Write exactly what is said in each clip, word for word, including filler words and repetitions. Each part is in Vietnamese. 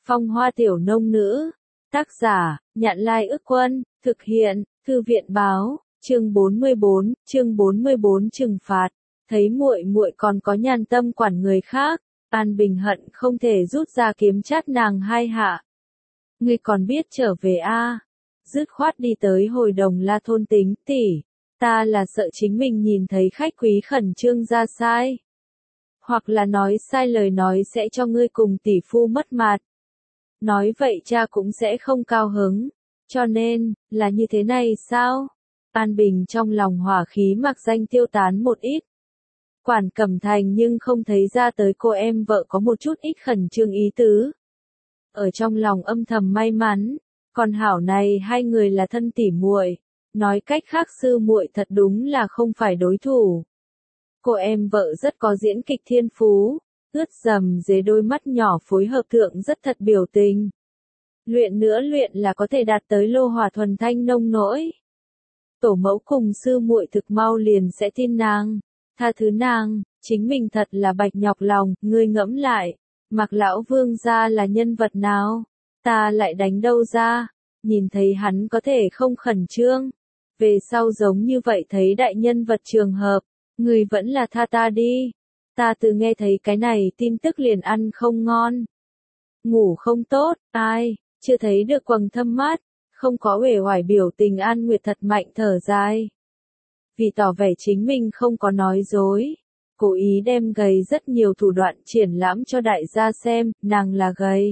Phong hoa tiểu nông nữ. Tác giả, Nhạn Lai Ức Quân, thực hiện, Thư viện báo, chương bốn mươi bốn, chương bốn mươi bốn trừng phạt. Thấy muội muội còn có nhàn tâm quản người khác, An Bình hận không thể rút ra kiếm chát nàng hai hạ. Ngươi còn biết trở về a? À? Dứt khoát đi tới hồi đồng La thôn tính, tỷ, ta là sợ chính mình nhìn thấy khách quý khẩn trương ra sai. Hoặc là nói sai lời nói sẽ cho ngươi cùng tỷ phu mất mặt. Nói vậy cha cũng sẽ không cao hứng. Cho nên, là như thế này sao? An Bình trong lòng hỏa khí mặc danh tiêu tán một ít. Quản Cẩm Thành nhưng không thấy ra tới cô em vợ có một chút ít khẩn trương ý tứ. Ở trong lòng âm thầm may mắn, còn hảo này hai người là thân tỉ muội, nói cách khác sư muội thật đúng là không phải đối thủ. Cô em vợ rất có diễn kịch thiên phú, ướt dầm dưới đôi mắt nhỏ phối hợp thượng rất thật biểu tình. Luyện nữa luyện là có thể đạt tới lô hỏa thuần thanh nông nỗi. Tổ mẫu cùng sư muội thực mau liền sẽ tin nàng, tha thứ nàng, chính mình thật là bạch nhọc lòng, ngươi ngẫm lại, Mạc lão vương gia là nhân vật nào, ta lại đánh đâu ra, nhìn thấy hắn có thể không khẩn trương, về sau giống như vậy thấy đại nhân vật trường hợp, ngươi vẫn là tha ta đi, ta từ nghe thấy cái này tin tức liền ăn không ngon, ngủ không tốt, ai, chưa thấy được quầng thâm mắt, không có uể oải biểu tình An Nguyệt thật mạnh thở dài. Vì tỏ vẻ chính mình không có nói dối, cố ý đem gầy rất nhiều thủ đoạn triển lãm cho đại gia xem, nàng là gầy.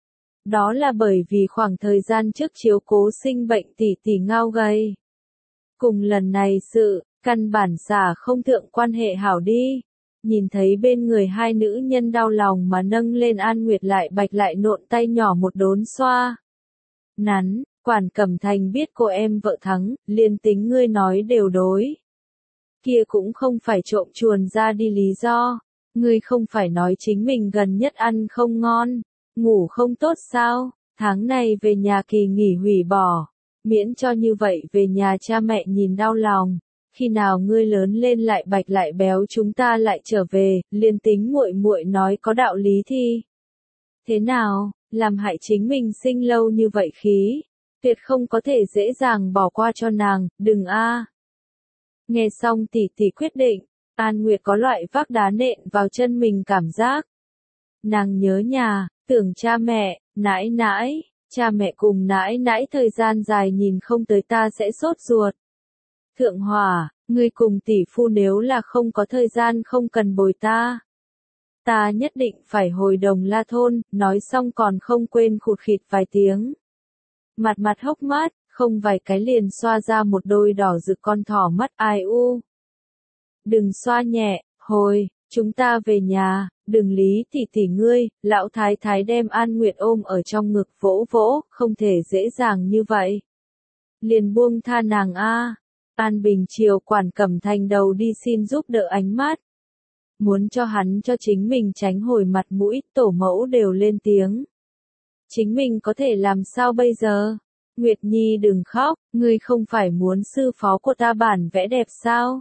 Đó là bởi vì khoảng thời gian trước chiếu cố sinh bệnh tỷ tỷ ngao gầy. Cùng lần này sự, căn bản xả không thượng quan hệ hảo đi. Nhìn thấy bên người hai nữ nhân đau lòng mà nâng lên An Nguyệt lại bạch lại nộn tay nhỏ một đốn xoa. Nắn, Quản Cẩm Thành biết cô em vợ thắng, liền tính ngươi nói đều đối. Kia cũng không phải trộm chuồn ra đi lý do, ngươi không phải nói chính mình gần nhất ăn không ngon, ngủ không tốt sao, tháng này về nhà kỳ nghỉ hủy bỏ, miễn cho như vậy về nhà cha mẹ nhìn đau lòng, khi nào ngươi lớn lên lại bạch lại béo chúng ta lại trở về, liền tính muội muội nói có đạo lý thì. Thế nào, làm hại chính mình sinh lâu như vậy khí, tuyệt không có thể dễ dàng bỏ qua cho nàng, đừng a. Nghe xong tỷ tỷ quyết định, An Nguyệt có loại vác đá nện vào chân mình cảm giác. Nàng nhớ nhà, tưởng cha mẹ, nãi nãi, cha mẹ cùng nãi nãi thời gian dài nhìn không tới ta sẽ sốt ruột. Thượng Hòa, ngươi cùng tỷ phu nếu là không có thời gian không cần bồi ta. Ta nhất định phải hồi đồng La thôn, nói xong còn không quên khụt khịt vài tiếng. Mặt mặt hốc mắt, không vài cái liền xoa ra một đôi đỏ rực con thỏ mắt ai u. Đừng xoa nhẹ, hồi, chúng ta về nhà, đừng lý tỷ tỷ ngươi, lão thái thái đem An Nguyệt ôm ở trong ngực vỗ vỗ, không thể dễ dàng như vậy. Liền buông tha nàng a. An Bình chiều Quản Cẩm Thành đầu đi xin giúp đỡ ánh mắt. Muốn cho hắn cho chính mình tránh hồi mặt mũi, tổ mẫu đều lên tiếng. Chính mình có thể làm sao bây giờ? Nguyệt Nhi đừng khóc, ngươi không phải muốn sư phó của ta bản vẽ đẹp sao?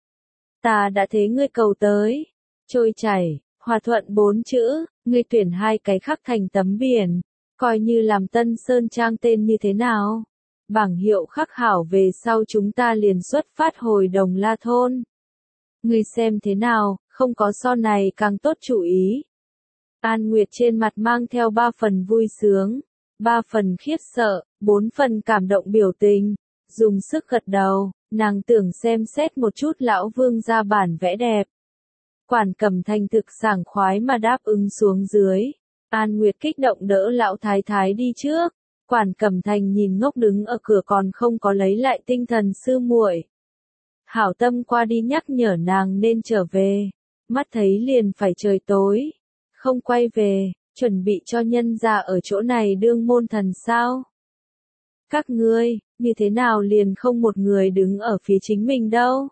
Ta đã thế ngươi cầu tới. Trôi chảy, hòa thuận bốn chữ, ngươi tuyển hai cái khắc thành tấm biển, coi như làm Tân Sơn Trang tên như thế nào? Bảng hiệu khắc hảo về sau chúng ta liền xuất phát hồi đồng La thôn. Ngươi xem thế nào, không có so này càng tốt chủ ý. An Nguyệt trên mặt mang theo ba phần vui sướng, ba phần khiếp sợ, bốn phần cảm động biểu tình, dùng sức gật đầu, nàng tưởng xem xét một chút lão vương ra bản vẽ đẹp. Quản Cẩm Thành thực sảng khoái mà đáp ứng xuống dưới. An Nguyệt kích động đỡ lão thái thái đi trước. Quản Cẩm Thành nhìn ngốc đứng ở cửa còn không có lấy lại tinh thần sư muội. Hảo tâm qua đi nhắc nhở nàng nên trở về. Mắt thấy liền phải trời tối. Không quay về, chuẩn bị cho nhân ra ở chỗ này đương môn thần sao. Các ngươi, như thế nào liền không một người đứng ở phía chính mình đâu.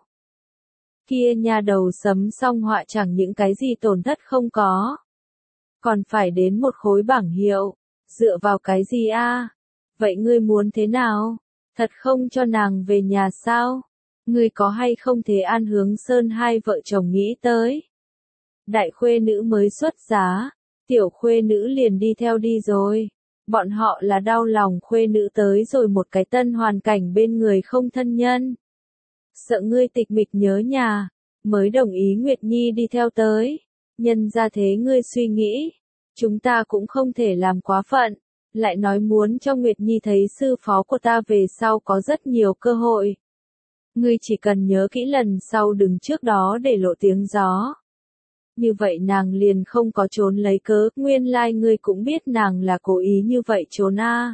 Kia nhà đầu sấm song họa chẳng những cái gì tổn thất không có. Còn phải đến một khối bảng hiệu, dựa vào cái gì a? Vậy ngươi muốn thế nào? Thật không cho nàng về nhà sao? Ngươi có hay không thế An Hướng Sơn hai vợ chồng nghĩ tới? Đại khuê nữ mới xuất giá, tiểu khuê nữ liền đi theo đi rồi. Bọn họ là đau lòng khuê nữ tới rồi một cái tân hoàn cảnh bên người không thân nhân. Sợ ngươi tịch mịch nhớ nhà, mới đồng ý Nguyệt Nhi đi theo tới. Nhân ra thế ngươi suy nghĩ, chúng ta cũng không thể làm quá phận, lại nói muốn cho Nguyệt Nhi thấy sư phó của ta về sau có rất nhiều cơ hội. Ngươi chỉ cần nhớ kỹ lần sau đừng trước đó để lộ tiếng gió. Như vậy nàng liền không có trốn lấy cớ, nguyên lai like ngươi cũng biết nàng là cố ý như vậy trốn a. À.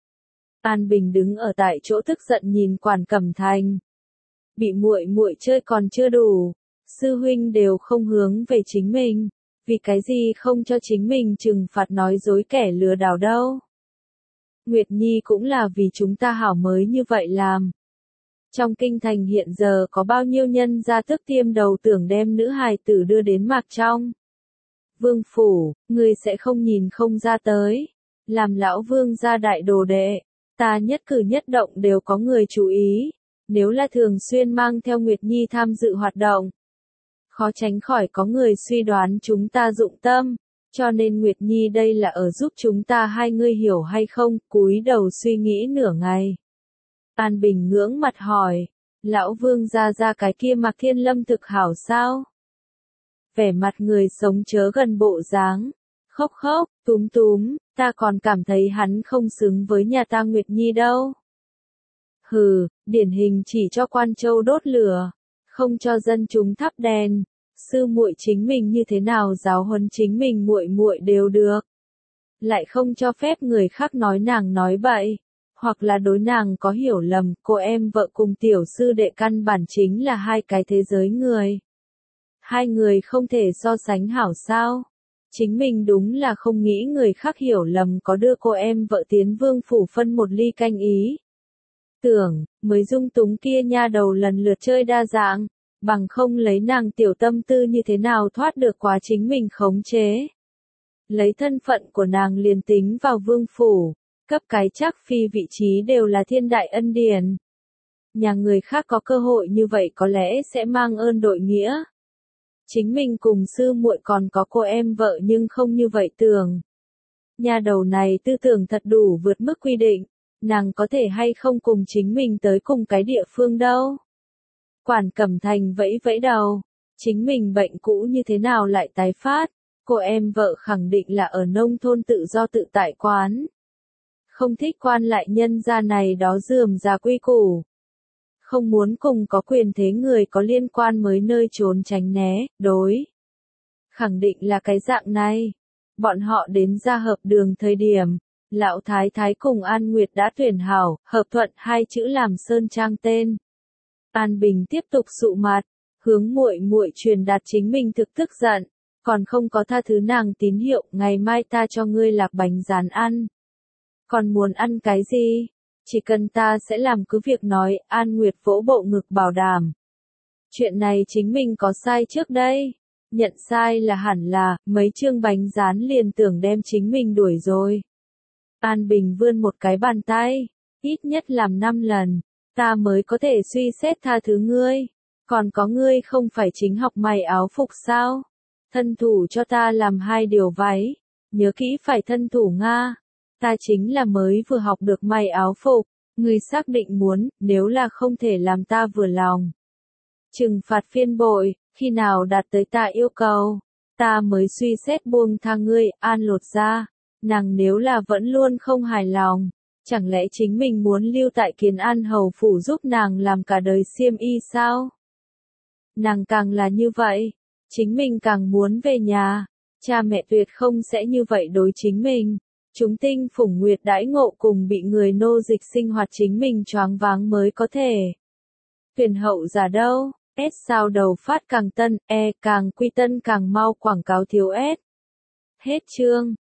An Bình đứng ở tại chỗ tức giận nhìn Quản Cẩm Thành. Bị muội muội chơi còn chưa đủ, sư huynh đều không hướng về chính mình, vì cái gì không cho chính mình trừng phạt nói dối kẻ lừa đảo đâu. Nguyệt Nhi cũng là vì chúng ta hảo mới như vậy làm. Trong kinh thành hiện giờ có bao nhiêu nhân gia tức tiêm đầu tưởng đem nữ hài tử đưa đến mạc trong. Vương phủ, ngươi sẽ không nhìn không ra tới. Làm lão vương gia đại đồ đệ, ta nhất cử nhất động đều có người chú ý. Nếu là thường xuyên mang theo Nguyệt Nhi tham dự hoạt động, khó tránh khỏi có người suy đoán chúng ta dụng tâm, cho nên Nguyệt Nhi đây là ở giúp chúng ta hai ngươi hiểu hay không, cúi đầu suy nghĩ nửa ngày. An Bình ngưỡng mặt hỏi, lão vương gia gia cái kia Mạc Thiên Lâm thực hảo sao? Vẻ mặt người sống chớ gần bộ dáng, khóc khóc, túm túm, ta còn cảm thấy hắn không xứng với nhà ta Nguyệt Nhi đâu. Hừ, điển hình chỉ cho quan châu đốt lửa, không cho dân chúng thắp đèn. Sư muội chính mình như thế nào giáo huấn chính mình muội muội đều được. Lại không cho phép người khác nói nàng nói bậy, hoặc là đối nàng có hiểu lầm, cô em vợ cùng tiểu sư đệ căn bản chính là hai cái thế giới người. Hai người không thể so sánh hảo sao? Chính mình đúng là không nghĩ người khác hiểu lầm có đưa cô em vợ tiến vương phủ phân một ly canh ý. Tưởng, mới dung túng kia nha đầu lần lượt chơi đa dạng, bằng không lấy nàng tiểu tâm tư như thế nào thoát được quá chính mình khống chế. Lấy thân phận của nàng liền tính vào vương phủ, cấp cái chắc phi vị trí đều là thiên đại ân điển. Nhà người khác có cơ hội như vậy có lẽ sẽ mang ơn đội nghĩa. Chính mình cùng sư muội còn có cô em vợ nhưng không như vậy tưởng. Nhà đầu này tư tưởng thật đủ vượt mức quy định, nàng có thể hay không cùng chính mình tới cùng cái địa phương đâu. Quản Cẩm Thành vẫy vẫy đầu, chính mình bệnh cũ như thế nào lại tái phát, cô em vợ khẳng định là ở nông thôn tự do tự tại quán. Không thích quan lại nhân gia này đó rườm rà quy củ. Không muốn cùng có quyền thế người có liên quan mới nơi trốn tránh né, đối. Khẳng định là cái dạng này. Bọn họ đến ra hợp đường thời điểm, lão thái thái cùng An Nguyệt đã tuyển hảo, hợp thuận hai chữ làm sơn trang tên. An Bình tiếp tục sụ mặt, hướng muội muội truyền đạt chính mình thực tức giận, còn không có tha thứ nàng tín hiệu, ngày mai ta cho ngươi lạc bánh rán ăn. Còn muốn ăn cái gì? Chỉ cần ta sẽ làm cứ việc nói, An Nguyệt vỗ bộ ngực bảo đảm. Chuyện này chính mình có sai trước đây. Nhận sai là hẳn là, mấy chương bánh rán liền tưởng đem chính mình đuổi rồi. An Bình vươn một cái bàn tay, ít nhất làm năm lần, ta mới có thể suy xét tha thứ ngươi. Còn có ngươi không phải chính học may áo phục sao? Thân thủ cho ta làm hai điều váy, nhớ kỹ phải thân thủ Nga. Ta chính là mới vừa học được may áo phục, ngươi xác định muốn, nếu là không thể làm ta vừa lòng. Trừng phạt phiên bội, khi nào đạt tới ta yêu cầu, ta mới suy xét buông tha ngươi, An lột ra. Nàng nếu là vẫn luôn không hài lòng, chẳng lẽ chính mình muốn lưu tại Kiến An hầu phủ giúp nàng làm cả đời xiêm y sao? Nàng càng là như vậy, chính mình càng muốn về nhà, cha mẹ tuyệt không sẽ như vậy đối chính mình. Chúng tinh phủng nguyệt đãi ngộ cùng bị người nô dịch sinh hoạt chính mình choáng váng mới có thể. Tuyển hậu giả đâu, S sao đầu phát càng tân, E càng quy tân càng mau quảng cáo thiếu S. Hết chương.